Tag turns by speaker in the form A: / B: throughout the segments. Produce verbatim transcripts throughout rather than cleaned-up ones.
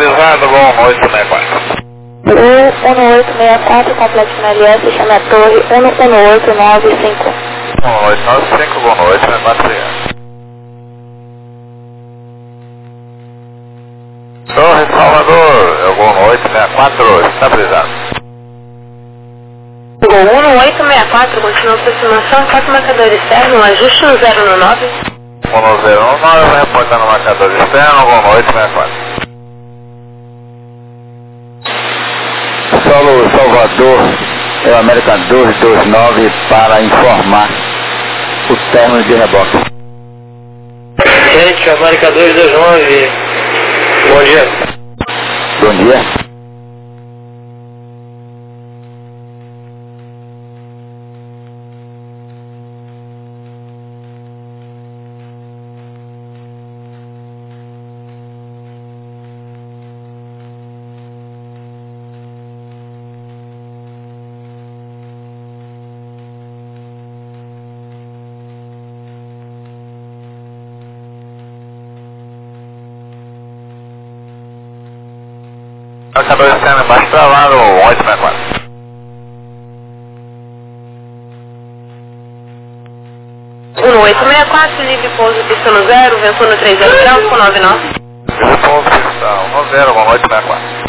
A: Estabilizado, bom, oito seis quatro.
B: U um oito seis quatro, complexo na L S, chama a torre um um oito nove cinco.
A: um oito nove cinco, bom, oito seis quatro. Torre Salvador, é o bom, oito seis quatro, estabilizado.
B: Gol um oito seis quatro, continua aproximação, faça o marcador externo, ajuste no zero no nove.
A: um zero um nove, reportando o marcador externo, bom, oito seis quatro.
C: Solo Salvador, é o American dois dois nove para informar o término de reboque.
D: Gente, América dois dois nove, bom dia.
C: Bom dia.
A: Marcador externo embaixo travado, oito seis quatro.
B: um oito seis quatro, livre pouso, pista no zero, vento no três zero graus com nove nove.
A: Livre pouso, pista um zero, bom, oito seis quatro.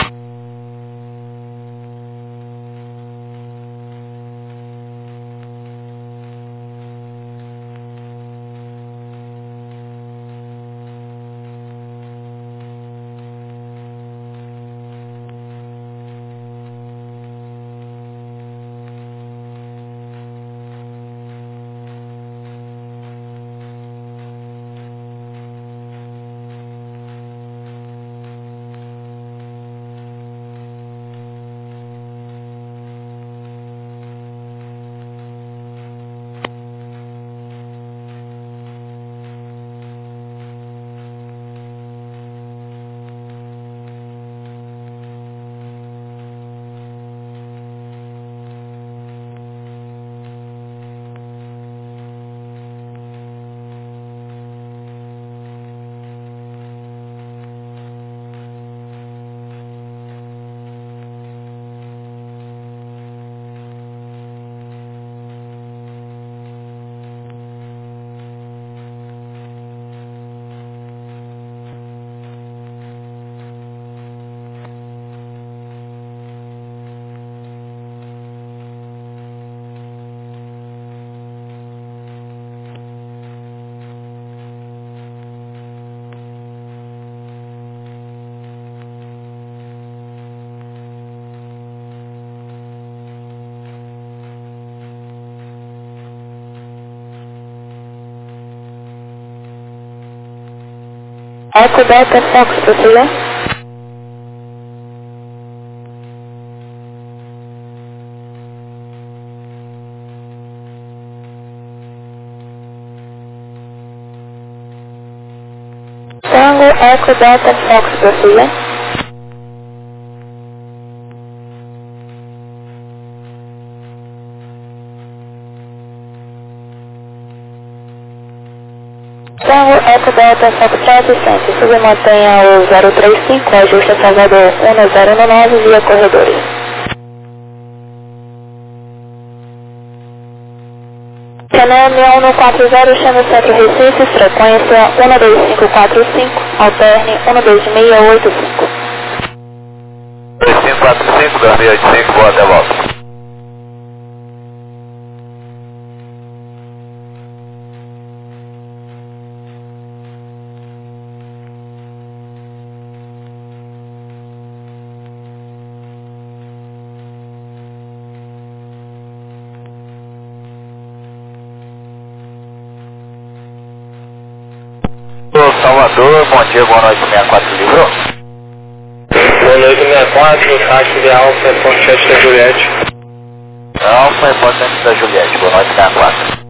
B: Eco Delta Fox, possível? Tango Eco Delta Fox, possível? Tango Eco Delta Fox trezentos, submantenha o zero três cinco, ajuste a Salvador um zero nove via corredores. Canal um um quatro zero, chama o Centro Recife, frequência um dois cinco quatro cinco, alterne um dois seis oito cinco.
A: dois cinco quatro cinco, dois seis oito cinco, boa, até volta. Salvador, bom dia, boa noite, sessenta e quatro livrou?
D: Boa noite, sessenta e quatro, taxa de Alfa, é ponto sete da Juliette.
A: Alfa, é ponto sete da Juliette, boa noite, sessenta e quatro.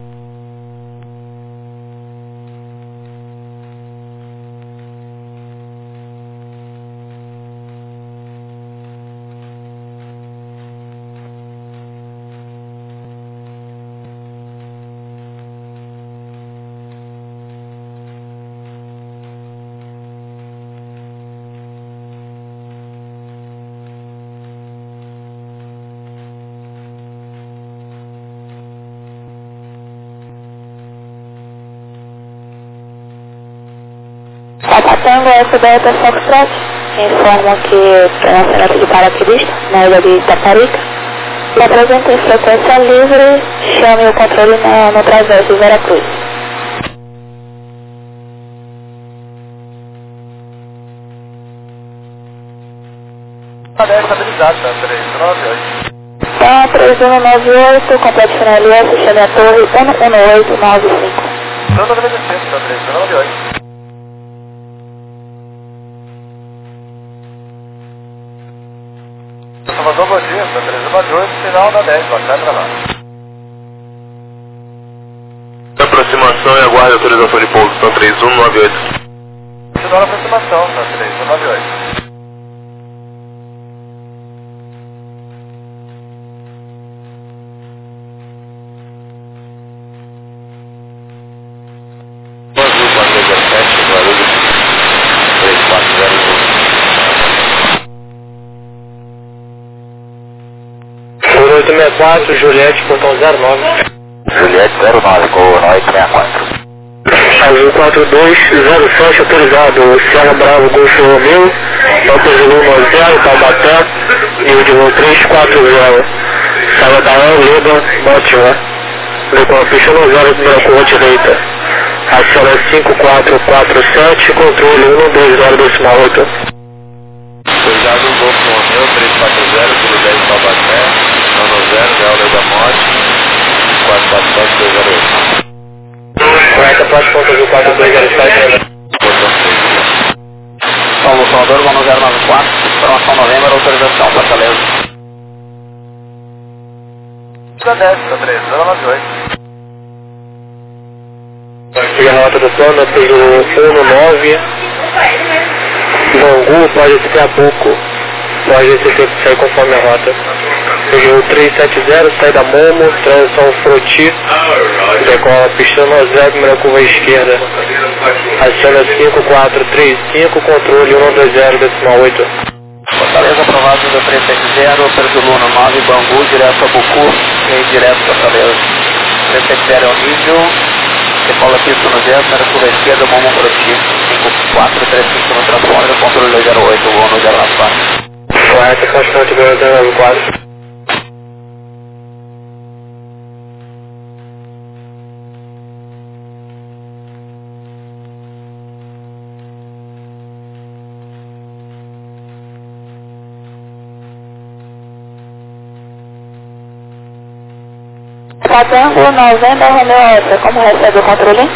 B: Papa Tango, S Delta Foxtrot, informam que tem um acidente de paraquedista na ilha de Itaparica. E apresenta em frequência livre, chame o controle no, no trajeto de Veracruz.
A: Tá estabilizado, tá? três um nove oito.
B: Então, três um nove oito, complexo final L S, chame a torre um um oito nove cinco.
A: Então, tá obedecendo, tá? três um nove oito. Salvador, bom dia, tá? três um nove oito, final da dez, boa tarde pra lá. Aproximação e aguarde autorização de pouso, tá? três um nove oito. Final da aproximação, tá? três um nove oito. oito seis quatro, Juliette, portão zero nove.
C: Juliette zero nove, com oito seis quatro.
D: Azul quatro dois zero sete, autorizado. Sierra Bravo, Golfo Romeu, Alto Zulu nove zero, Taubaté, nível de voo três quatro zero. Salvador, Leba, Baltimore. Decora pista no zero, primeira curva direita. Aciona cinco quatro quatro sete, controle um dois zero decimal oito.
A: Cuidado, Golfo Romeu, três quatro zero, Zulu dez, Taubaté. Nono zero, Delta da Morte, quatro quatro sete dois zero oito.
D: Correta, pode ponto azul quatro dois zero sete.
C: Paulo Salvador, vamos zero nove quatro, informação novembro, autorização, Fortaleza.
A: Da dez, tá três um nove oito.
D: Siga a rota do plano, pelo um nove. Bangu, pode ser a pouco. Pode ser sair conforme a rota. Peguei o três sete zero, sai da Momo, transição Froti, decola pista no zero, primeira curva à esquerda. Aciona cinco quatro três cinco, controle um dois zero decimal oito.
C: Fortaleza, aprovado do três sete zero, Pertuluno nove, Bangu, direto a Bucu, e direto a Fortaleza. três sete zero é o nível, decola pista no zero, primeira curva à esquerda, Momo Froti, cinco quatro três cinco no transponder, controle dois zero oito, voo no zero nove quatro.
D: Correta, constante zero nove quatro.
B: Tango, novembro, Romeo Alfa, como recebe o controle?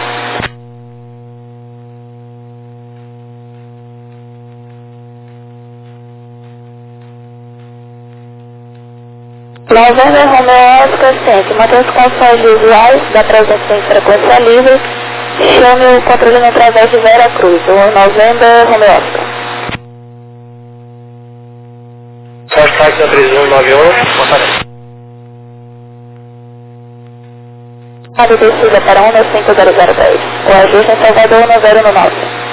B: Novembro, Romeo Alfa, sente, mantém as condições visuais da presença em frequência livre, chame o controle através de Veracruz, o novembro, Romeo Alfa.
D: Só destaque na três um nove um, Fortaleza.
B: Rádio descida para um cinco zero zero dez. O ajuste em Salvador no zero nove.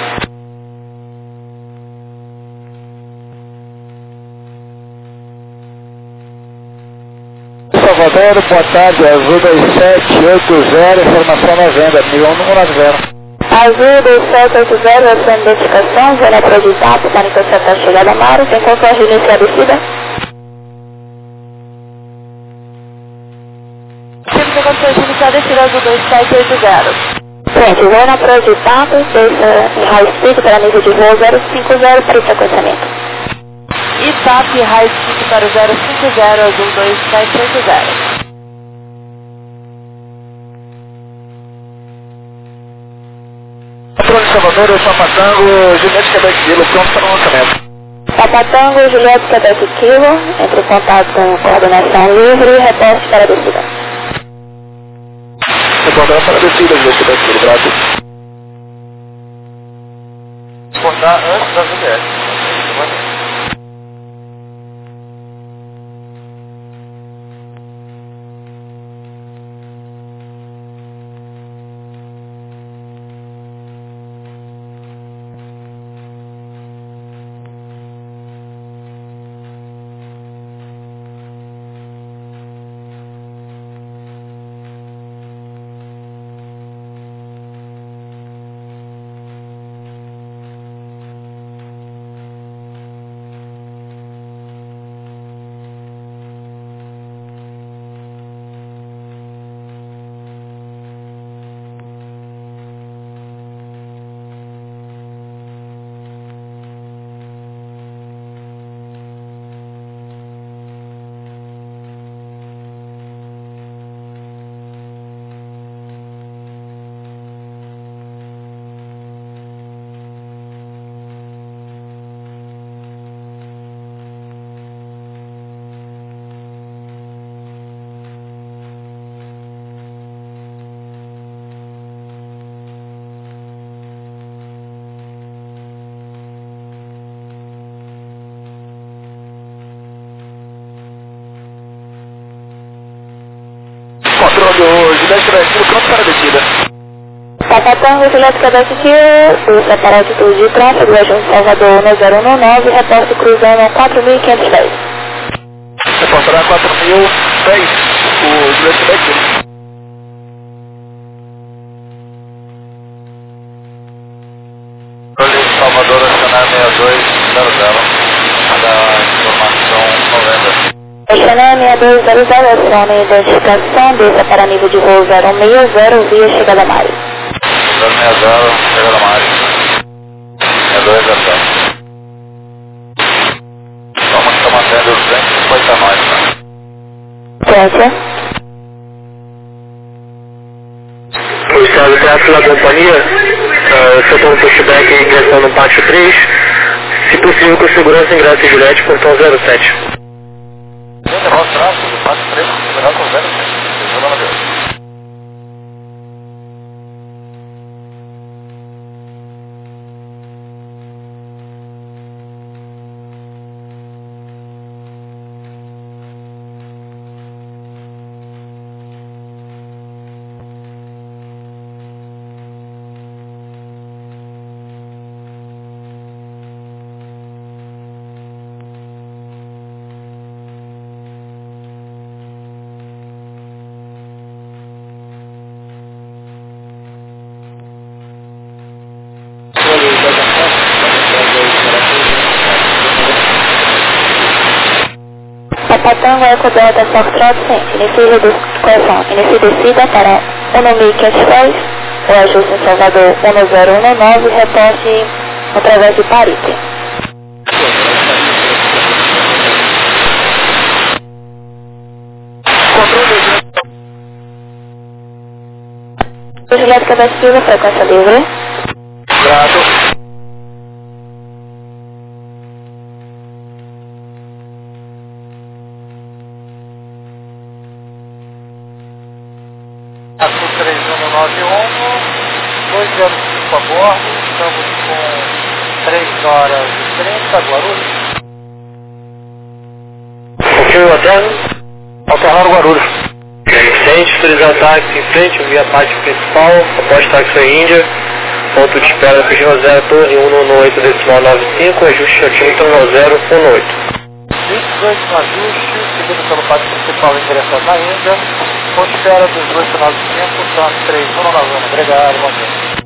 C: Salvador, boa tarde, Azul dois sete oito zero, informação na venda, mil um nove zero.
B: Azul dois sete oito zero, a sua identificação, zona provisada para negociar a chegada a mar, tem controle iniciar a descida? Temos a condições de iniciar a descida Azul dois sete oito zero. Gente, zona provisada, deixa em high speed para nível de voo zero cinco zero para o sequenciamento. E T A P high speed para o zero cinco zero, Azul dois sete oito zero.
C: Controle Salvador, eu sou Patango, Juliette Quebec Kilo, pronto para o lançamento.
B: Papa Tango, Juliette Quebec Kilo, entre em contato com coordenação livre e reporte para a descida.
C: Reportar para a descida, Juliette Quebec Kilo, Brasil.
A: Exportar antes da Juliette. veículo pronto para a descida.
B: Papa Tango, Juliette Quebec Kilo, do separado de tráfego, Ajunto Salvador um zero um nove, reporte cruzando quatro mil quinhentos e dez.
A: Reportará quatro mil e dez, o Juliette Quebec. Salvador, acionar seis dois zero zero, da informação noventa.
B: Acionar seis dois zero zero, acione identificação, desça para nível de voo zero um seis zero, via chegada Mari.
A: zero seis zero, chegada Mari. seis dois zero zero. Vamos estar mantendo duzentos e cinquenta mais, né?
B: Ciência.
D: O estado de tráfego da companhia. Uh, eu estou no pushback em direção no pátio três, se possível com segurança ingressa em Juliette, portão zero sete.
A: Gente, voz tráfego do pátio três, segurança zero sete. Pelo amor de Deus.
B: Papa Tango, Eco Delta Foxtrot, inicie redução, inicie descida para um mil quinhentos e dez, o ajuste em Salvador um zero um nove, reporte através de Parique. Juliette Quebec Kilo, frequência livre.
A: Grato. Azul três um nove um, dois zero cinco a bordo, estamos com três horas e trinta, Guarulhos.
D: Confirma a terra.
A: Alternar Guarulhos.
D: Frente, autorizar táxi em frente, via parte principal, após táxi em Índia, ponto de espera P G zero Torre um um oito decimal nove cinco, ajuste altímetro um zero um oito.
A: vinte e dois no ajuste, seguido pelo pátio principal em direção na Índia, com espera dos dois finais de tempo, são três um nove um. Obrigado, bom dia.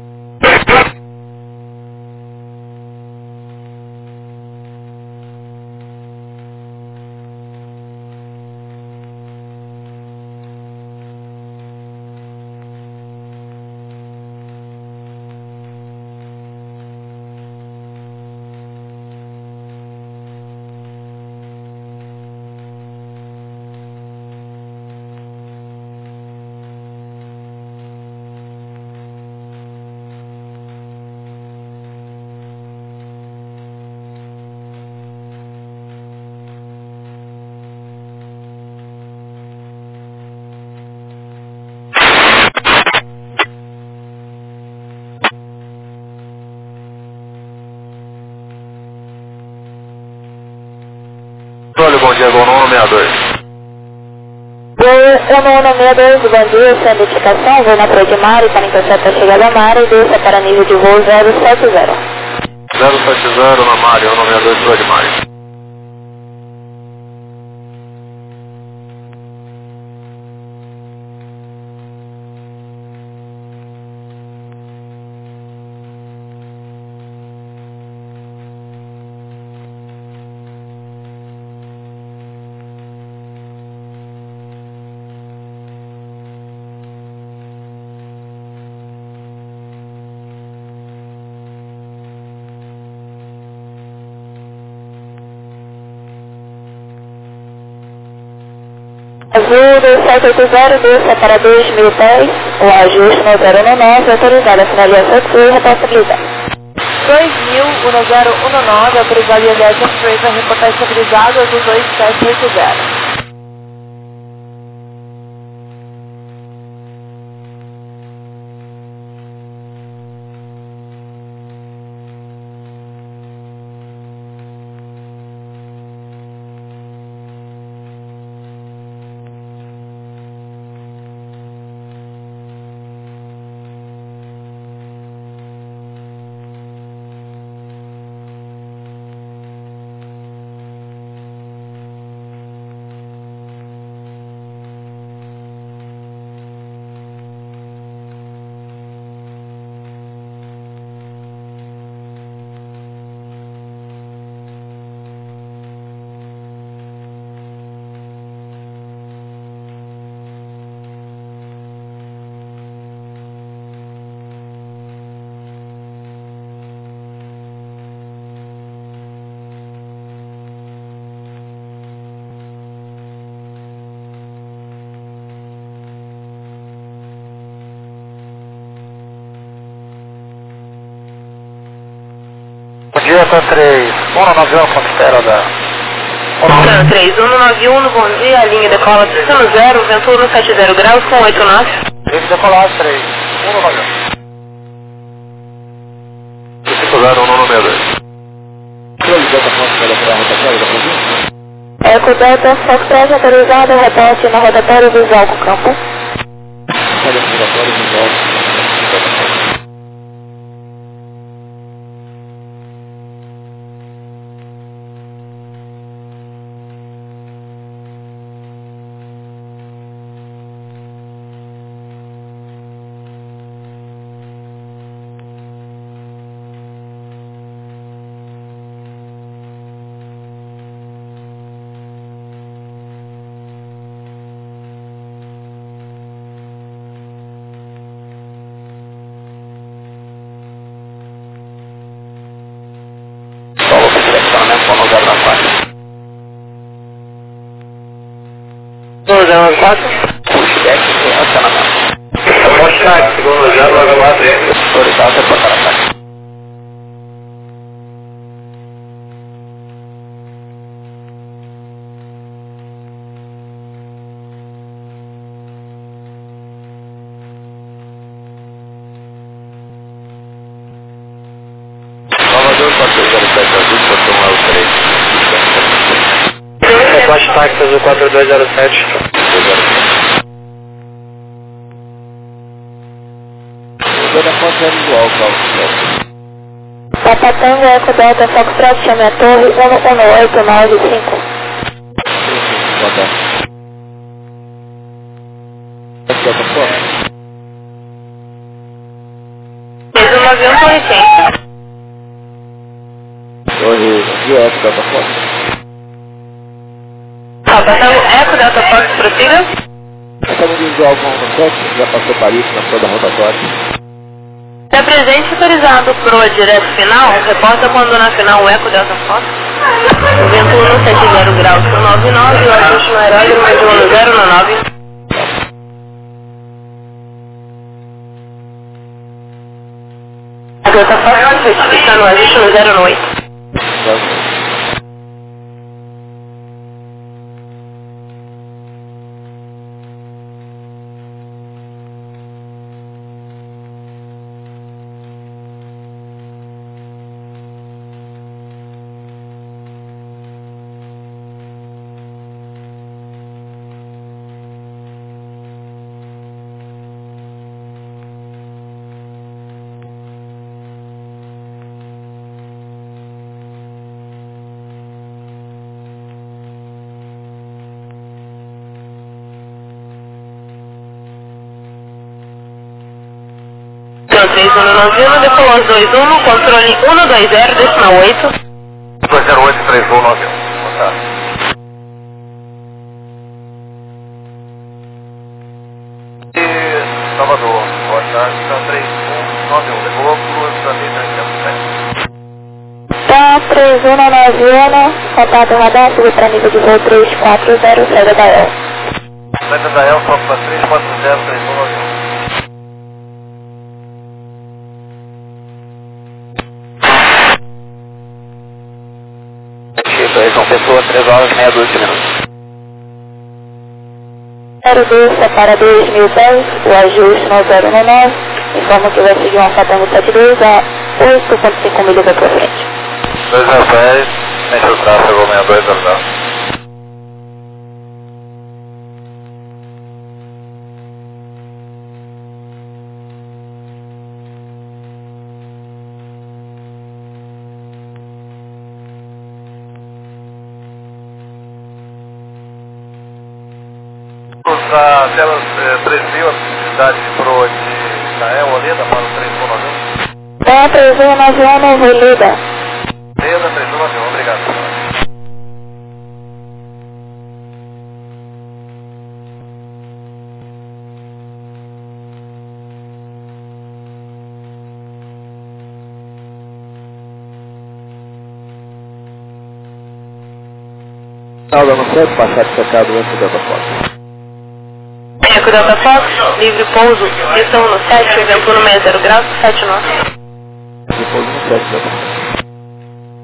A: Olha, bom dia, Gol um seis dois.
B: Voo um um seis dois, bom dia, sem identificação, vou na Praia de Mari, para interceptar a chegada a Mari, desça para nível de voo zero sete zero.
A: zero sete zero na Mari, um um seis dois, Praia de Mari.
B: Azul dois sete oito zero, desça para dois mil e dez, o ajuste no zero um nove, autorizado a finalização sul e responsabilidade. dois mil, um zero um nove, autorizado a viagem Fraser, reportagem estabilizado, Azul dois sete oito zero.
C: Delta três, um nove um, Foxtrot da...
B: Delta três, um nove um, bom dia, a linha decola destino zero, vento um sete zero graus com oito nove.
C: Linha decolar três, um nove um.
A: cinco zero um nove dois.
B: Eco Delta Foxtrot autorizado, reporte na rotatória visual com campo.
A: Rotatório visual.
C: dois zero quatro, pushback sem acionamento.
A: Pushback, segundo zero nove quatro.
C: Autorizado, reportar ataque.
A: Salvador quatro zero sete azul, portão L três.
C: Reporte táxi azul quatro dois zero sete.
A: Toda fonte é visual, Carlos.
B: Papatanga Eco Delta Foxtrot, chame a torre um um oito nove cinco.
A: Boa tarde. Delta Fox.
B: três um nove um, torre cem.
A: Torre Rio F, Delta Fox.
B: Papatanga Eco Delta Fox, prossiga.
A: Estamos visual com o sete, já passou Paris na toda a rotatória.
B: Se presente autorizado para o direto final, reporta quando na final o Eco Delta Fox. Vento um sete zero graus com nove nove, o ajuste no aeródromo é de um zero nove. Delta Fox, certificando o ajuste no zero oito. três um nove um, decolou dois um, controle um dois zero, decimal oito.
A: dois zero oito três um nove um. Boa tarde. E Salvador, boa tarde, então três um nove um, decolou para o
B: Tá, três um nove um, contato radar, subiu para nível de voo três quatro zero, saída da El.
A: Saída da El, foco para três quatro zero três um nove um.
C: São Pessoa, três horas e meia, doze minutos.
B: zero dois, separa dois mil e dez, o ajuste no zero nove, informa que vai seguir uma Fatanga sete dois a oito ponto cinco milhas aqui à frente.
A: dois zero dez, enche o tráfego sessenta e dois zero zero. Para telas três mil, a possibilidade de proa de Israel, Oleda, para o três um nove um.
B: Tá, três um nove um, Novo Oleda.
A: Oleda, três um nove um, obrigado. Salve, não sei, passar de secado antes da Fox.
B: Eco Delta Fox, livre pouso, estão no sete, vento no seis zero graus, sete nove.
A: Livre pouso no sete, Delta Fox.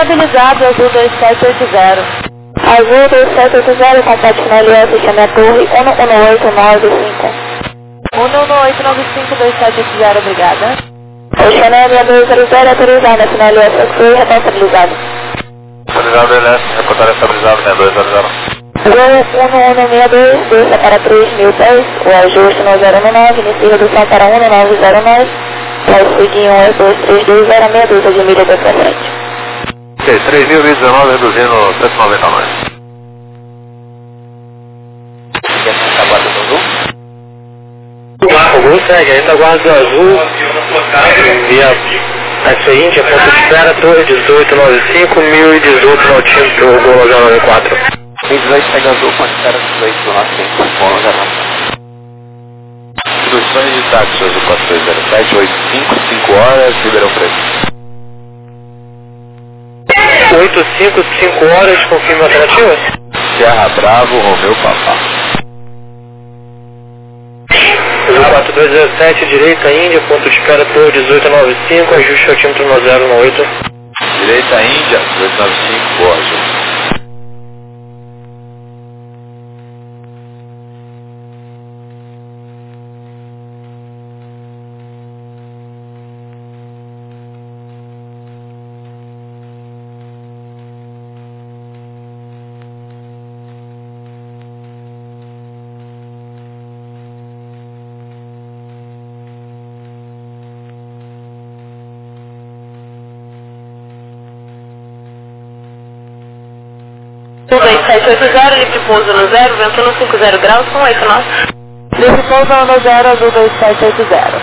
B: Estabilizado, azul dois sete oito zero. Azul dois sete oito zero, contato final L S, chame a torre um um oito nove cinco. um um oito nove cinco dois sete oito zero, obrigada. O Chanel seis dois zero zero, autorizado, final L S, foi responsabilizado.
A: Estabilizado L S, reportar estabilizado seis dois zero zero.
B: Voo um um seis dois, desça para três mil pés, o ajuste no zero um nove, inicia redução para um nove zero nove, vai seguir um dois três dois zero, meia dúzia de milha da sua frente.
A: Ok, três mil e dezenove, reduzindo cento e noventa mais.
C: E essa é a guarda do azul?
D: O Gol segue, ainda guarda do azul, via a seguinte, a ponto de espera, torre dezoito noventa e cinco, mil e dezoito notinho pro Gol zero nove quatro.
C: mil e dezoito segue azul, ponto de espera dezoito noventa e cinco, Gol zero nove quatro.
A: Instruções de táxi, azul quatro dois zero sete, oito cinco, cinco horas, Ribeirão Preto.
D: oito cinco, cinco horas, confirma a alternativa?
A: Serra Bravo, Romeu Papá.
D: Azul quatro dois zero sete, direita Índia, ponto de espera, torre dezoito noventa e cinco, ajuste altímetro no zero um oito.
A: Direita Índia, dezoito noventa e cinco, boa, azul.
B: dois sete oito zero, livre pouso no zero, vento no cinco zero graus, com oito nós. Livre pouso no zero, azul dois sete oito zero.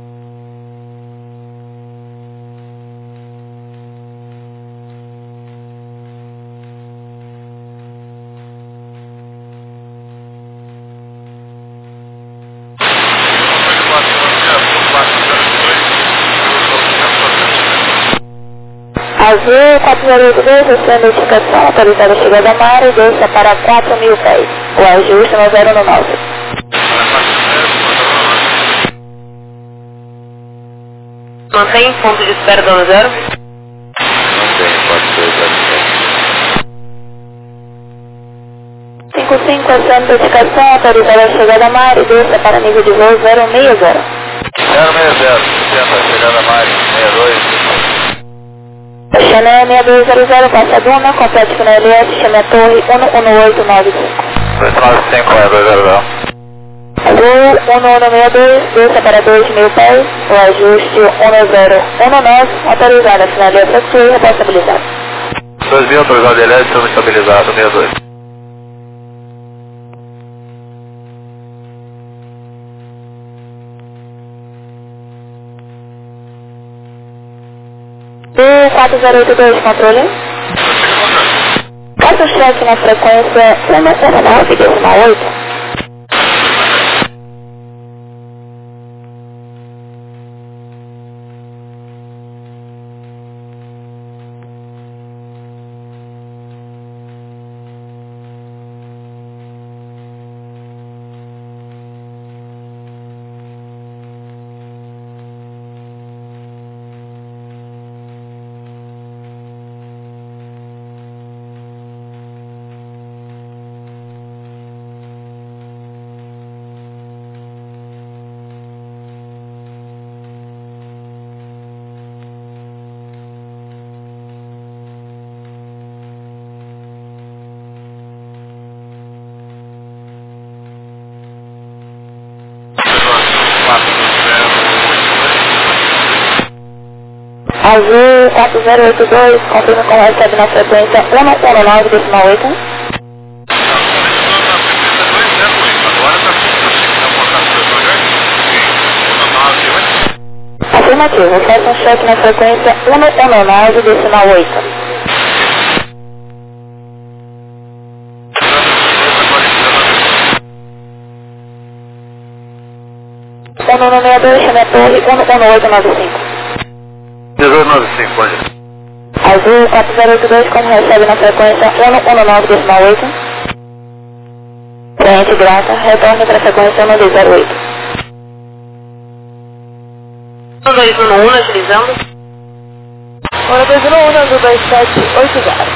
B: Azul quatro zero oito dois, recebe a notificação, autorizada a chegada a mar e desça para quatro mil pés. O ajuste no zero um nove. Mantém ponto de espera do zero?
A: Mantém, quatro dois zero sete.
B: cinco cinco, recebe a notificação, autorizada a chegada a mar e desça para nível de voo zero seis zero.
A: zero seis zero, sessenta, chegada a Mari, sessenta e dois.
B: Chanel seis dois zero zero, passa a Duna, complete final L S, chame a torre um um oito nove cinco.
A: dois nove cinco, seis dois zero zero.
B: Voo um um seis dois, desça para dois mil pés, o ajuste um zero um nove, autorizado, final L S, foi responsabilizado.
A: dois mil, autorizado L S, estamos estabilizados, sessenta e dois.
B: quatro zero oito dois, controle. Faça o cheque na frequência um nove decimal oito. Azul quatro zero oito dois, confirma como recebe na frequência um um nove decimal oito. Afirmativo, faça um cheque na frequência um um nove decimal oito. um um seis dois, chame a torre um um oito nove cinco.
A: dezoito noventa e cinco, pode ir.
B: Azul quatro zero oito dois, como recebe na frequência um um nove decimal oito. Preenche grata, retorne para a frequência um dois zero oito. um dois um um, agilizando. Hora dois um um, azul dois sete oito zero.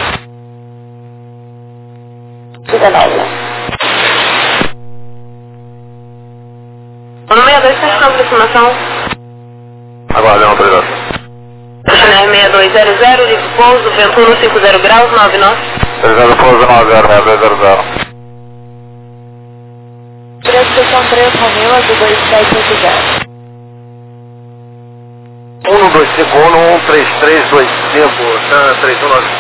B: dezenove.
E: um seis dois, está na aproximação.
A: Aguardem a autorização.
E: Channel seis dois zero zero, livre pouso, vento um cinquenta graus, nove nós.
A: Realizando pouso nove zero seis dois zero zero.
B: Direção três, Romeu, azul dois sete oito zero.
A: um dois cinco um, um três três dois cinco, três um nove.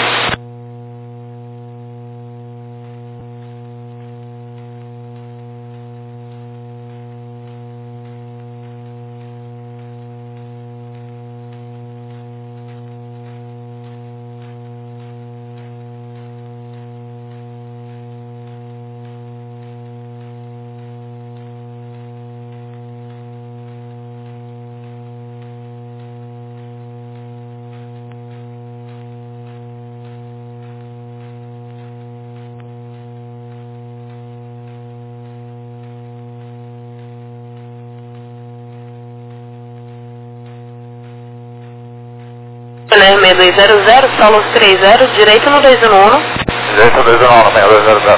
E: Channel seis dois zero zero, solo três zero, direito no dois um um.
A: Direito dois um um, seis dois zero zero.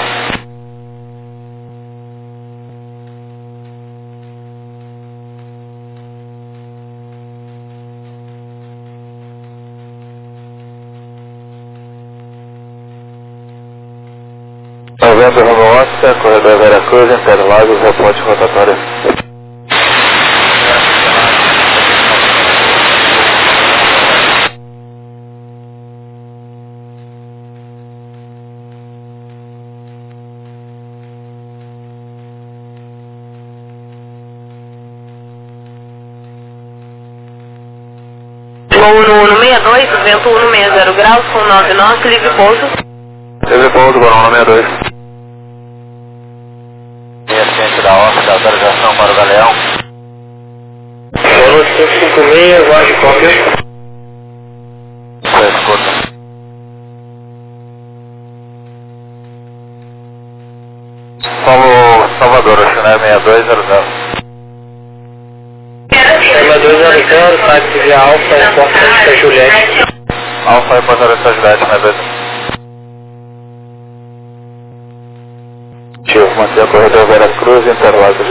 A: Novembro Romeu Oscar, corredor Veracruz, Interlagos, reporte rotatório.
E: Voo no um seis dois, vento um seis zero graus, com nove nós, livre pouso.
A: Livre pouso, Barão seis dois. E assistente da Oscar, autorização para o Galeão.
D: Solo cinco cinco seis, aguarde cópia.
A: Você escuta. Solo Salvador, Channel seis dois zero zero.
D: seis dois zero zero, táxi via Alfa, aeroporto Santa Juliette.
A: Alfa e Porto Santa Juliette, seis dois. Tio, manter o corredor Veracruz, Interlagos.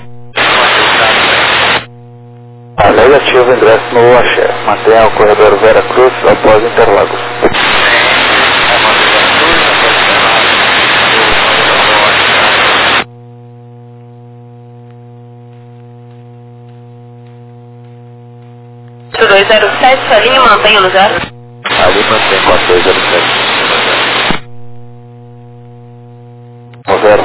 A: A negativo, ingresso no Axé. Mantenha o corredor Veracruz após Interlagos.
E: dois zero sete, a linha mantenha no zero.
A: Ali mantém quatro dois zero sete. No zero.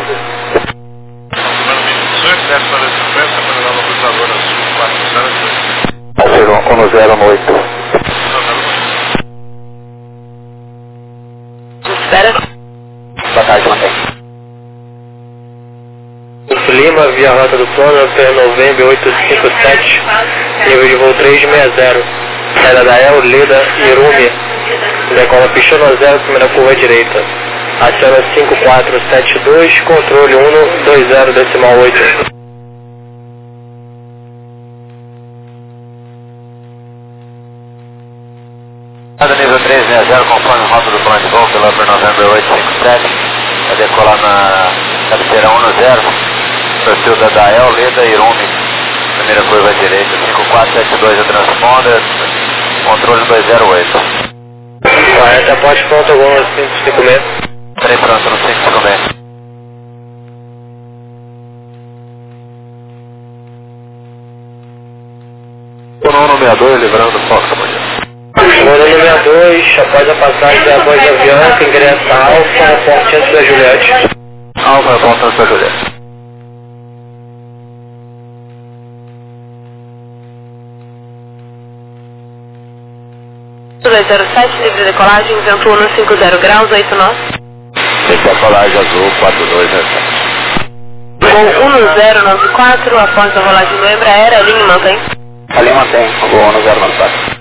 A: um no zero no oito.
E: Espera.
A: Boa tarde, mantém.
D: Lima, via rota do plano, P Novembro oito cinco sete, nível de voo três seis zero, saída da El, Lida, Irumi, decola pichando zero, primeira curva direita, aciona cinco quatro sete dois, controle um dois zero decimal oito.
A: Nível três seis zero, conforme rota do plano de voo pela P Novembro oito cinco sete, vai decolar na cabeceira um no zero, perfil da Dael, Leda, Irumi, primeira curva à direita, cinco quatro sete dois é transponder, controle dois zero oito.
D: Correta, pode pronto, alguns cinco cinco seis.
A: Trem pronto no cinco cinco seis. Sono seis dois, livrando Fox, amanhã.
D: Sono seis dois, após a passagem da voz de avião, que ingressa a Alfa, aeroporto Santa Juliette.
A: Alfa, aeroporto Santa Juliette.
E: dois zero sete, livre decolagem, vento um cinquenta graus, oito nós.
A: Decolagem azul, quatro dois zero sete.
E: Voo um zero nove quatro, após a rolagem do Embraer, a linha mantém.
A: Ali mantém, voo um zero nove quatro.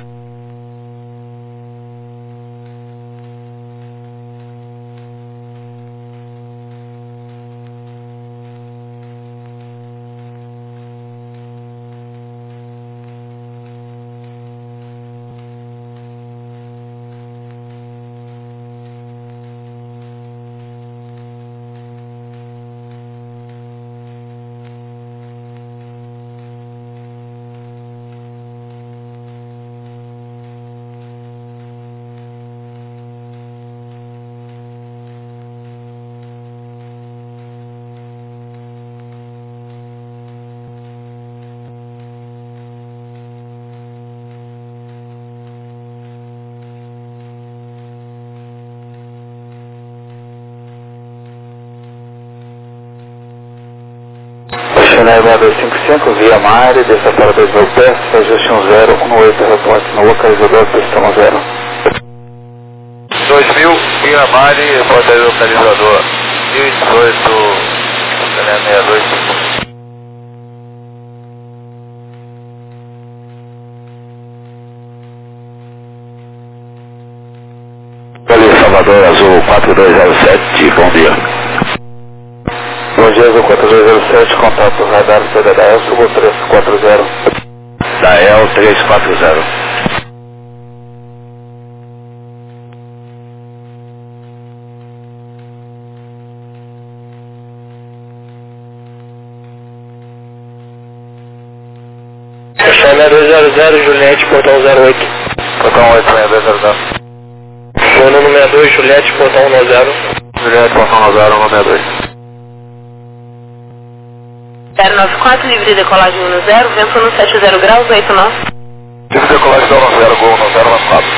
C: seis dois cinco cinco, via Mare, desça para dois mil pés, ajuste um zero um oito, reporte no localizador, pistão zero.
A: dois mil, via Mare, reporte localizador. mil e dezoito, seis dois cinco cinco.
F: Salvador Azul quatro dois zero sete, bom dia.
C: Bom dia, Azul quatro dois zero sete, contato radar C D da E L, subo três quatro zero.
F: Da E L três quatro zero.
D: seis dois zero zero, Juliette, portão zero oito.
A: Portão oito, seis dois zero zero.
D: Sono no sessenta e dois, Juliette, portão um zero.
A: Juliette, portão um zero um sessenta e dois.
E: zero nove quatro, livre decolagem um zero, vento no setenta graus, oito nove.
A: Livre decolagem um zero, gol um zero nove quatro.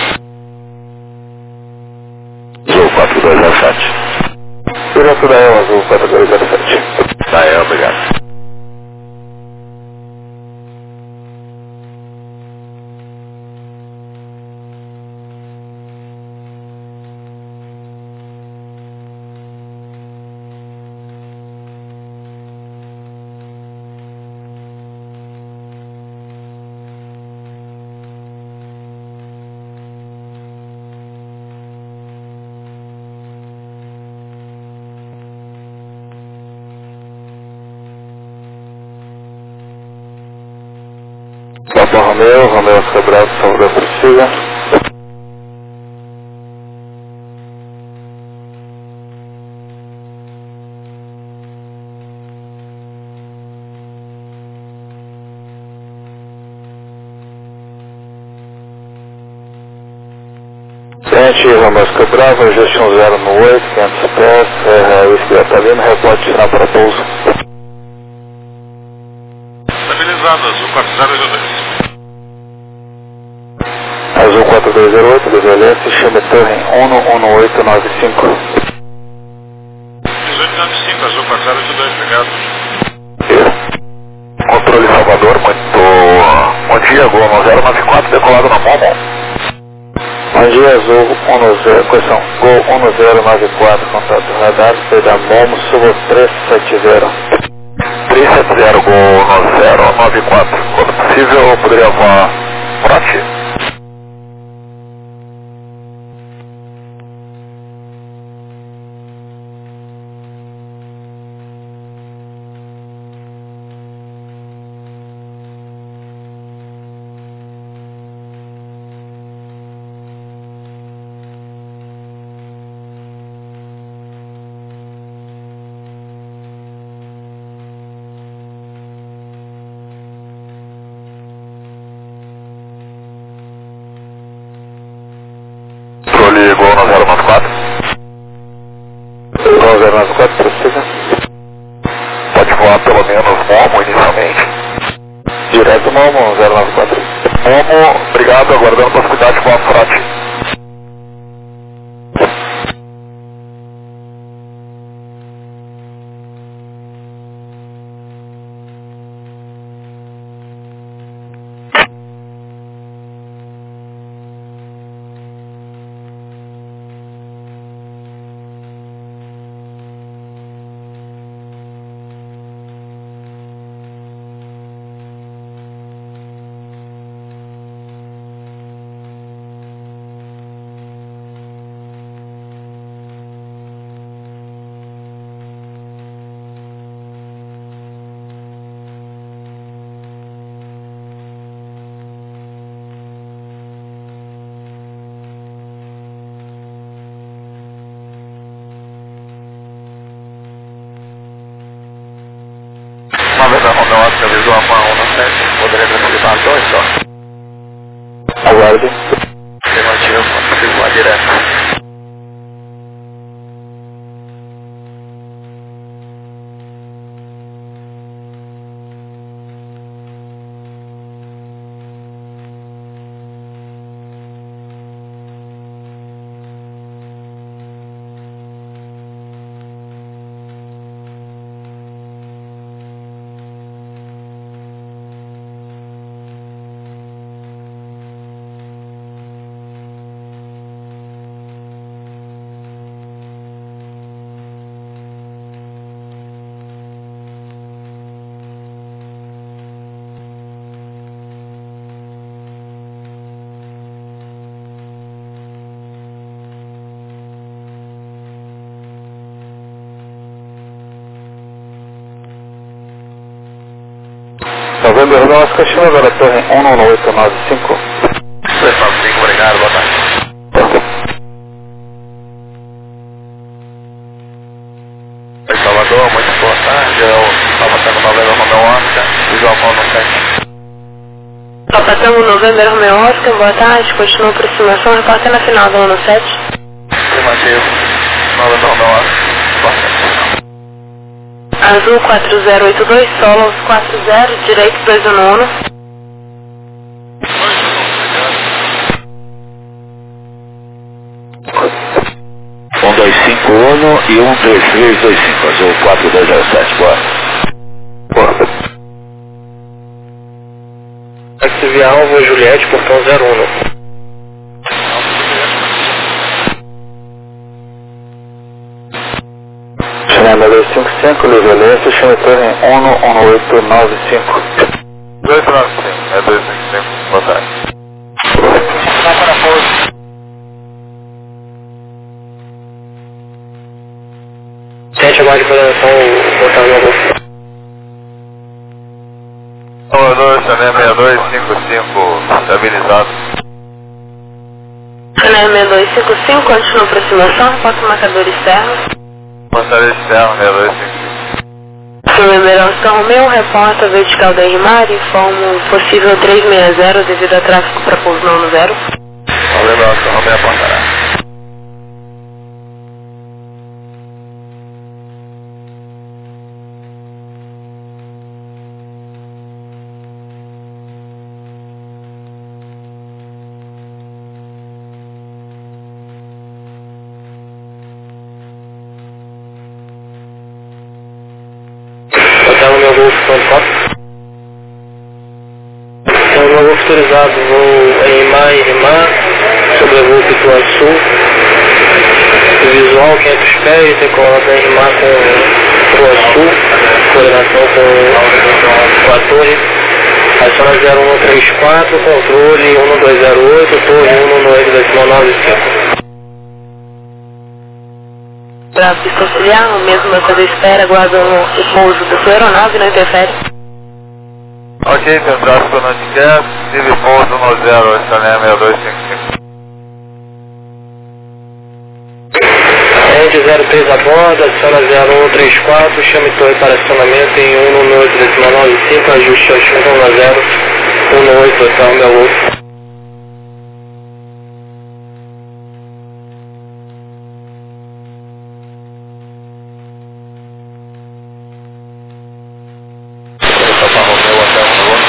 F: Azul quatro dois zero sete.
C: Direto da E L, Azul quatro dois zero sete.
F: Da E L, obrigado.
C: Papa Romeo, Romeo Sobral, Salvador Priscila. Gente, Romeo Sobral, ajuste um zero no oito, quinhentos pés, é, Whisky Atalino, reporte final para pouso.
A: Estabilizado, Azul quatro zero zero dois.
C: Azul quatro dois zero oito, B V L S, chame Torre um um oito nove cinco.
A: dezoito nove cinco, Azul quatro zero oito dois, obrigado.
F: Controle Salvador, muito bom dia, Gol um zero nove quatro, decolado na Momo.
C: Bom dia, Azul um zero, correção, Gol um zero nove quatro, contato radar, C da Momo, subo três sete zero.
F: três sete zero, Gol um zero nove quatro. Quando possível, eu poderia voar frote? Controle Gol um zero nove quatro.
C: Gol zero nove quatro, prossiga.
F: Pode voar pelo menos Momo inicialmente.
C: Direto Momo, zero nove quatro.
F: Momo, obrigado, aguardando possibilidade de voar frote. Uma vez a Romeo Oscar visou a mão um no sete, poderia facilitar dois só.
C: Aguarde.
F: Afirmativo, consigo voar direto. November Oscar, chama agora a torre um um oito nove cinco.
A: dois nove cinco, obrigado, boa tarde. Oi, Salvador, muito boa tarde. Eu estava tendo November Romeo Oscar, visual Paulo no sete.
E: Papa Tango November Romeo Oscar, boa tarde. Continua a aproximação, repórter na final do ano sete.
A: Afirmativo, November Romeo Oscar, boa tarde.
E: Azul quatro zero oito dois, Solos quatro zero, direito dois um um.
F: um dois cinco um e um três três dois cinco, Azul quatro dois zero sete, boa. Boa.
D: Táxi via Alvo Juliette, portão zero um.
F: Chama dois cinco cinco, Livelência, chama torre um um oito nove cinco.
A: dois nove cinco, é dois cinco cinco, boa tarde. Vai para a pouso.
D: Sete aguarde coordenação, portão no Golfo.
A: Salvador, Chanel seis dois cinco cinco, estabilizado.
E: Chanel seis dois cinco cinco, continua a aproximação, repórter marcador externo.
A: Marcador externo, seis dois cinco cinco.
E: November Oscar Romeo, repórter vertical da R M A R, informa um possível três seis zero devido a tráfego para pouso não no zero.
A: November Oscar Romeo, apontará.
D: Hotel meu Golfo, ponto com. Hotel meu Golfo autorizado, voo em Ima e Rimar, sobrevoo Pituaçu, visual quinhentos pés, decolando em Rimar com Pituaçu, coordenação com, com a torre, aciona zero um três quatro, controle um dois zero oito, torre um um oito decimal nove cinco.
E: Para a pista auxiliar, o mesmo mantendo a espera, aguardam o pouso da sua aeronave, não interfere.
A: Ok, tem tráfego no Anticast, nível pouso um zero, Chanel seis dois cinco cinco.
D: Ende zero três a bordo, adiciona zero um três quatro, chame torre para acionamento em um um oito decimal nove cinco, ajuste a chuva um zero um oito, hotel meu Golfo.
A: Papa Romeo, hotel um Golfo.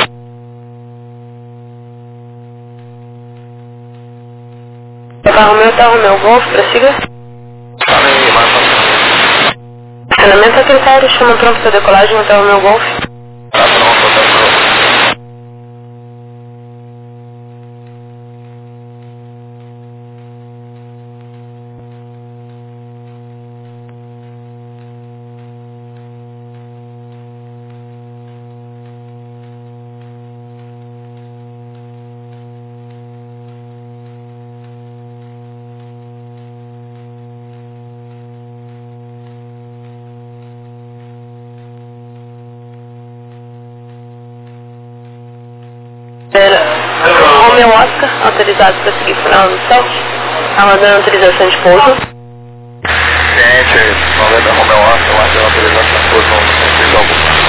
E: Papa Romeo, Hotel Romeo Golf, prossiga.
A: Falei, mata.
E: Acionamento a critério, chama pronto para decolagem, Hotel Romeo Golf.
A: Tá pronto, hotel pronto.
E: Romeo Oscar, autorizado para seguir final no sete, aguardando autorização de pouso.
A: Ciente, November Romeo Oscar, lá pela autorização de pouso no visual Paulo.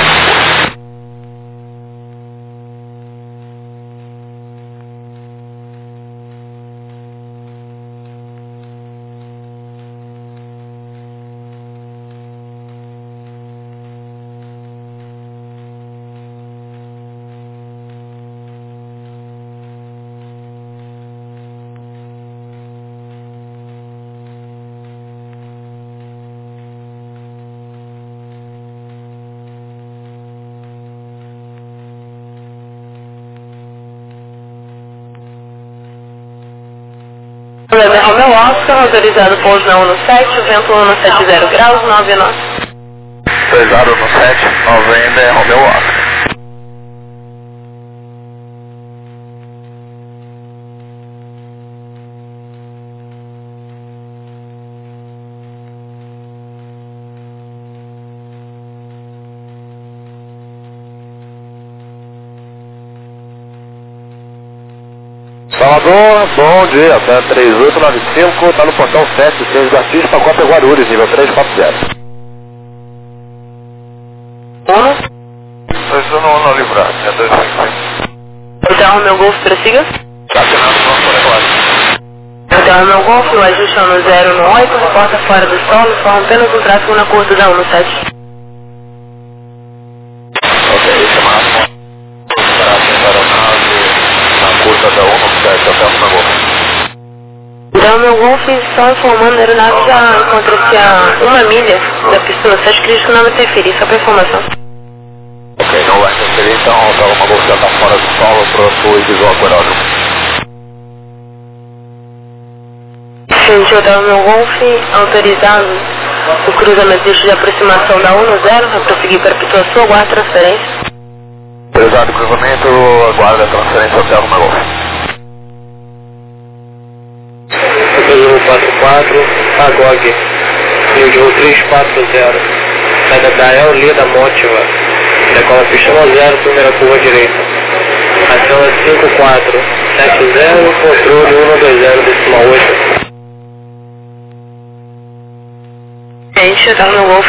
E: November Romeo Oscar, autorizado pouso na um no sete, vento um no sete zero graus, nove nove.
A: Autorizado no sete, November Romeo Oscar.
F: Salvador, bom dia, tá três oito nove cinco, tá no portão sete seis do Assis, pacote Guarulhos, nível três quatro zero.
E: um.
F: dois um um no livrado, é dois cinco cinco.
E: Então, meu Golf, prossiga.
F: Tá assinando o nosso agora.
E: Então, meu Golf, o ajuste no zero no oito, reporta fora do solo, forma apenas um tráfego na curva da um no sete.
F: Ok, chamado para a aeronave na curva da um no sete, até o Golf.
E: Então, meu Golf, só informando, a aeronave já encontra-se a uma milha da pista no sete, crítico não interferir, só para informação.
F: Ok, não vai interferir, então tá uma Golf já está fora do solo, pronto e visual por áudio.
E: Gente, eu estava no meu Golf, autorizado o cruzamento de aproximação da um no zero, para prosseguir para Pituaçu, aguarda a transferência.
F: Autorizado o cruzamento, aguarda a transferência até o Golf. um quatro quatro, Agog, nível três quatro zero, saída da El Leda Mótiva, decola pista no zero, primeira curva direita. Aciona cinco quatro sete zero, controle um dois zero, decimal oito.
E: Gente, eu estava no Golf.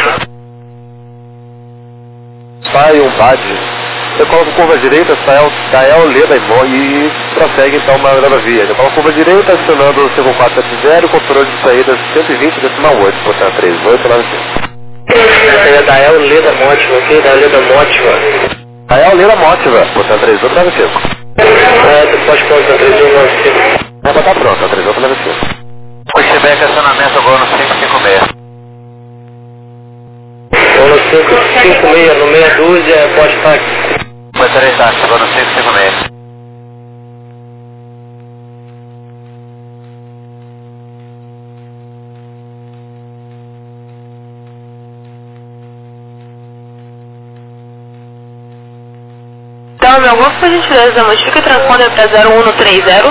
F: Sai um P A D, você coloca curva direita, sai da El Leda e prossegue então uma nova via. Você coloca curva direita, acionando cinco quatro sete zero, controle de saída cento e vinte, decimal oito, portanto três oito nove cinco. Saída da El Leda Mótiva, ok? Da Leda Mótiva. A El Leda Mótiva, portanto três oito nove cinco. É, tu pode colocar três oito nove cinco. É, tá pronto, três oito nove cinco.
A: Pushback, acionamento agora no cinco cinco seis.
F: No cinco cinco seis, no meia dúzia, pode estar aqui.
A: Foi três táxi, agora no cinco cinco seis.
E: Então, meu Golf, por gentileza, modifica o transponder para zero um no três zero.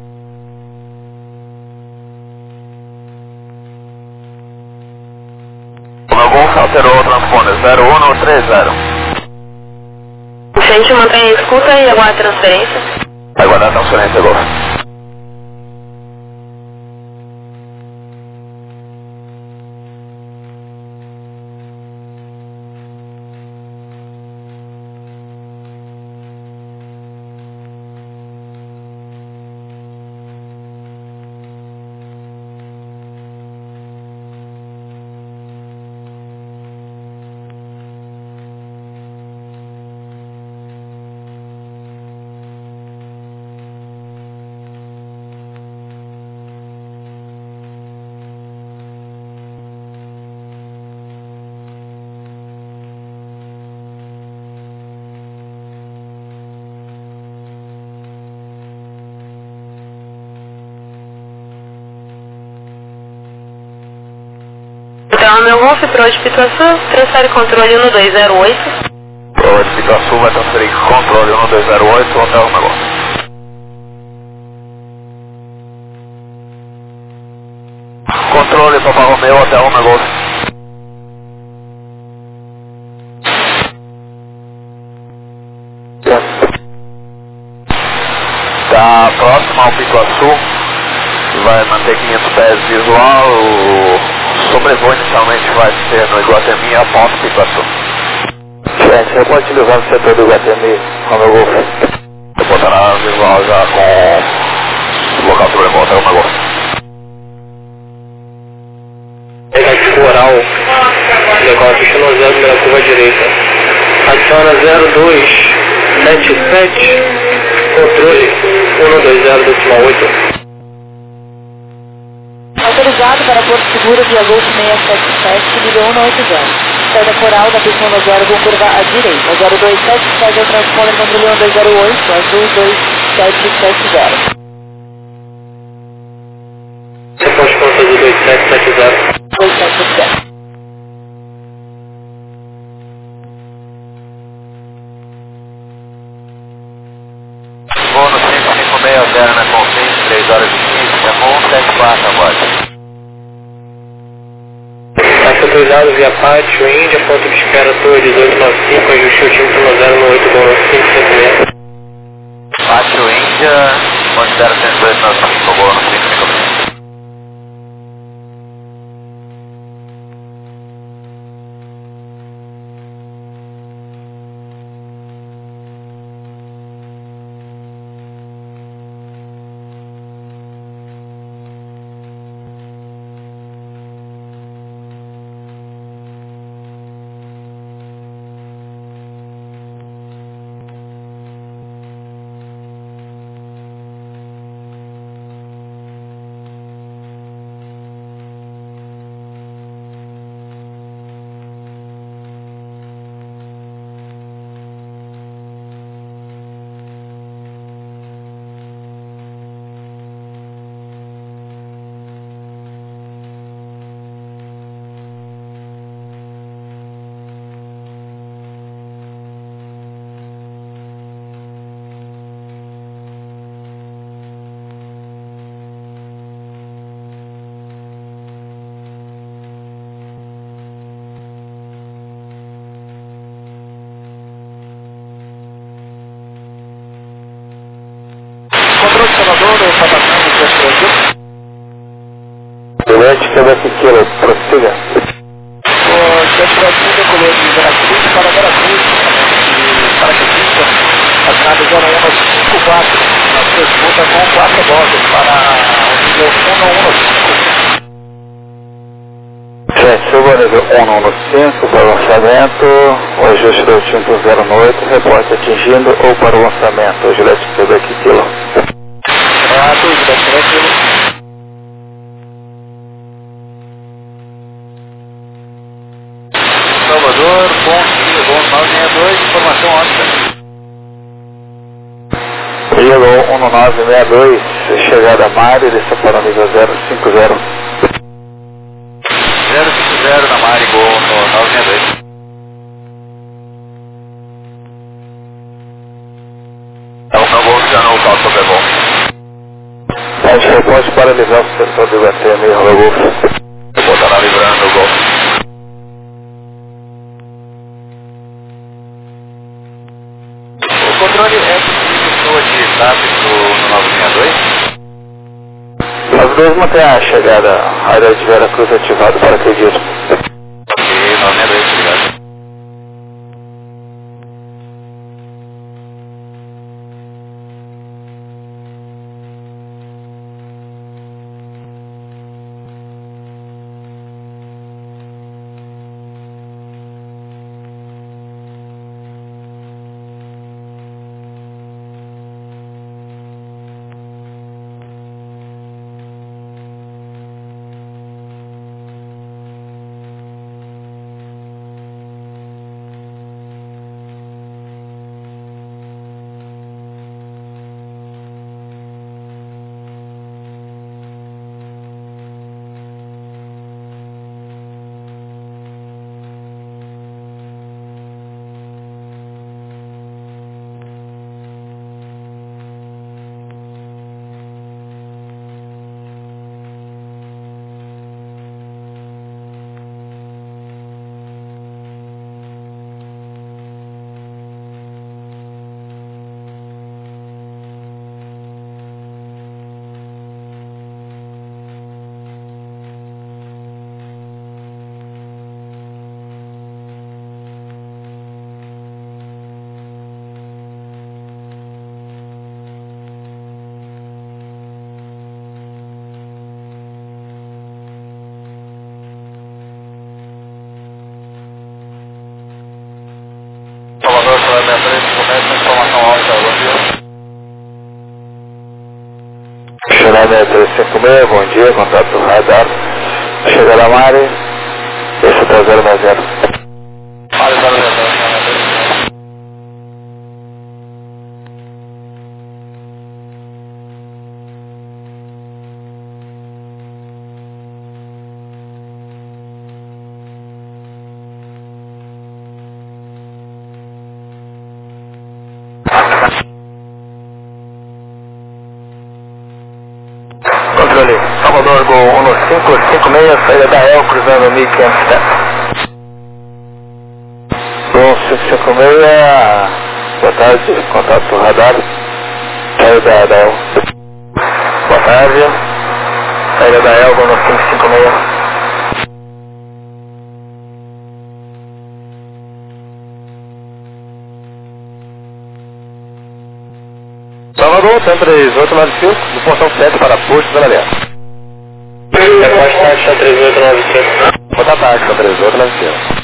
A: O meu Golf alterou o transponder zero um no três zero.
E: Gente, mantenha a escuta e aguarda a transferência.
A: Aguardar a transferência, Golf.
E: Então, meu Golf, Pro de Pituaçu, transfere controle um dois zero oito.
A: Pro de Pituaçu vai transferir controle um dois zero oito, hotel Golf. Controle Papa Romeo, hotel Golf. Tá próximo ao Pituaçu, vai manter quinhentos pés visual, o sobrevoo inicialmente vai ser no Iguatemi a ponto Pituaçu.
F: Gente, você pode utilizar o setor do Iguatemi com o meu Golf.
A: Eu botará visual já com o local sobrevoo, hotel Golf.
F: Pegar de coral, decola pista no zero, primeira curva direita. Adiciona zero dois sete sete, controle um dois zero, decimal oito.
B: Autorizado para Porto Seguro via Golf seiscentos e setenta e sete, nível um oito zero. Saída coral da pista no zero com curva à direita. zero dois sete sete é o transponder controle um dois zero oito, azul dois sete sete zero.
F: Você pode conduzir dois sete sete zero.
B: dois sete sete zero.
A: Vou no cinco cinco seis zero na Confins, três horas e quinze, chamou um sete quatro agora.
F: Taxa autorizado via pátio, Índia, ponto de espera, torre dezoito nove cinco, ajuste o time no zero no oito cinco cinco seis.
A: Pátio Índia, Ponte zero cento e dois nove cinco, boa no cinco cinco.
C: Controle de Salvador, eu estava passando o Centro Brasil.
F: Juliette, Quebec Kilo, prossiga.
C: O Centro Brasil decolou de Veracruz para Veracruz, de paraquedista, assinado zero um cinco quatro, na sua escuta com quatro voltas para o nível um um cinco.
F: Gente, suba ao nível um um cinco para o lançamento, o ajuste do Tinto zero oito, reporte atingindo ou para o lançamento, Juliette, Quebec Kilo.
C: Ah, dúvida, tranquilo.
A: Salvador, ponte nove seis dois, informação ótima.
F: Rio um nove seis dois, chegada a Mari, desça para o nível zero cinco zero.
A: zero cinco zero na Mari, gol no nove seis dois. É o meu gol já não está sobre bom.
F: A gente pode paralisar o sensor do I T M, Rolo Golf.
A: Eu vou estar livrando o gol. O controle é possível de TAP no nove seis dois?
F: As duas mantêm a chegada, a área de Veracruz ativada para acredito.
A: Ok, nove seis dois, obrigado. Salvador, Salvador três, começa a informação alta, bom dia.
F: Xaname três cinco seis, bom dia, contato radar. Chegada a Mari, esse está zero mais zero.
A: Mari zero zero zero.
F: Controle, Salvador, Gol um cinco cinco seis, saída da El, cruzando mil e quinhentos steps. Gol cinco cinco seis, boa tarde, contato radar, saída da El.
D: nave, saída da Elba no cinco cinco seis.
F: Salvador, cento e trinta e oito nove cinco, do portão sete para posto Vila Aberta.
D: Reporte táxi cento e trinta e oito nove cinco.
F: Boa tarde, cento e trinta e oito nove cinco.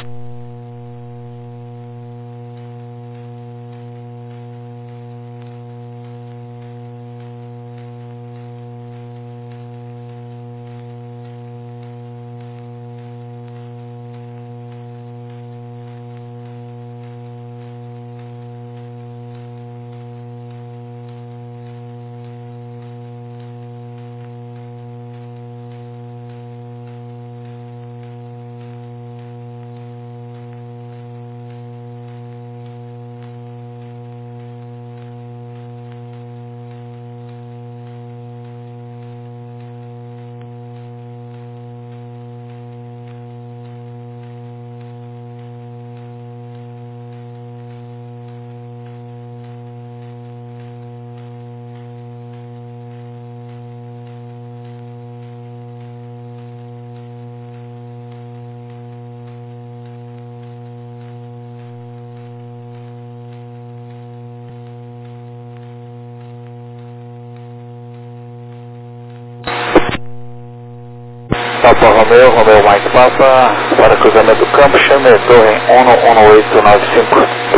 F: Papa Romeo, Romeo Mike Papa, para cruzamento do campo, chame torre um um oito nove cinco.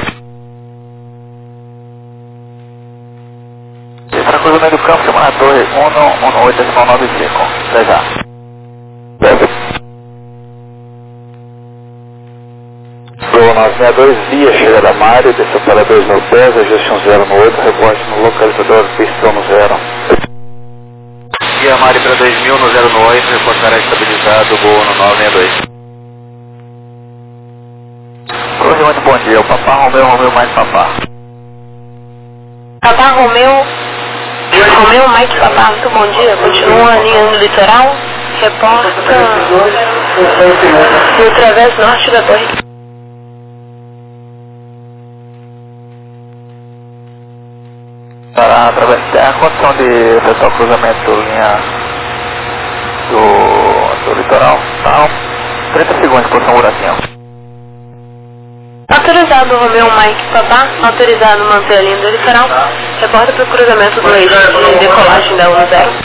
F: Para cruzamento do campo, chama a torre um um oito nove cinco. Até já. Pro nove seis dois, via chega da Mário, desceu para dois mil pés, ajuste um zero no oito, reporte no localizador, pistão no zero. Via Mário para dois mil no zero no oito, reportará estabilizado, Gol no nove seis dois. Cruz, muito bom dia, o Papá Romeu, Romeu mais Papá.
E: Papá Romeu, Romeu Mike Papá, muito bom dia, continua a linha no litoral, reporta no través norte da torre.
F: Para atravessar a condição de efetuar o cruzamento linha do, do litoral, tá? trinta segundos, posição buraquinho.
E: Autorizado Romeu Mike Papá, autorizado manter a linha do litoral, reporta para o cruzamento do eixo de decolagem da um zero.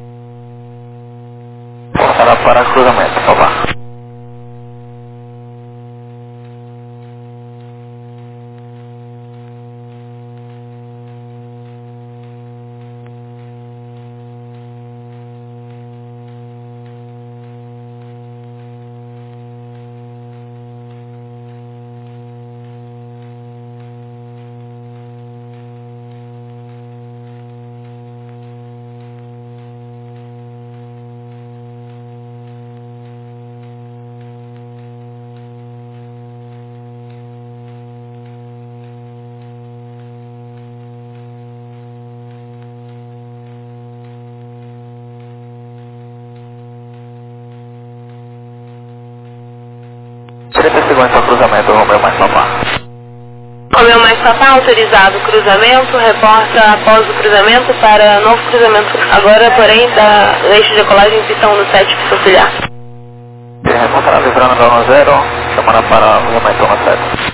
F: Para, para cruzamento, Papá. trinta segundos para cruzamento, Romeu mais Papá.
E: Romeu mais Papá, autorizado cruzamento, reporta após o cruzamento para novo cruzamento, agora porém da eixo de decolagem pistão no sete auxiliar.
F: Reportará livrando da um zero, chamará para cruzamento no sete.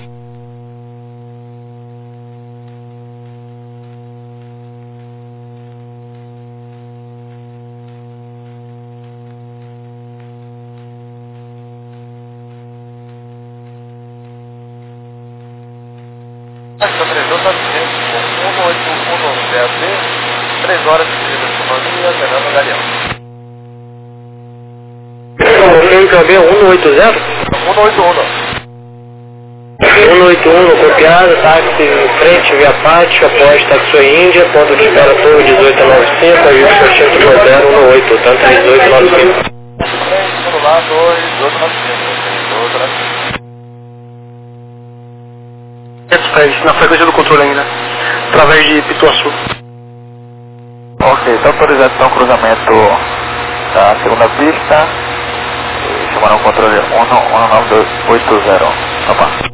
F: três horas de comando Fernando Galeão.
D: Romeu Caminhão um oito zero?
F: um oito um.
D: um oito um, copiado, táxi em frente, via Pátio, após táxi Índia, ponto de espera torre dezoito nove cinco, ajuste oitocentos zero um oito, tanto é dezoito nove cinco.
F: Vamos lá, dois, dezoito nove cinco.
D: Na frequência do controle ainda, através de Pituaçu.
F: Ok, está autorizado então o cruzamento da segunda pista. Chamaram o controle um um nove dois oito zero. Opa.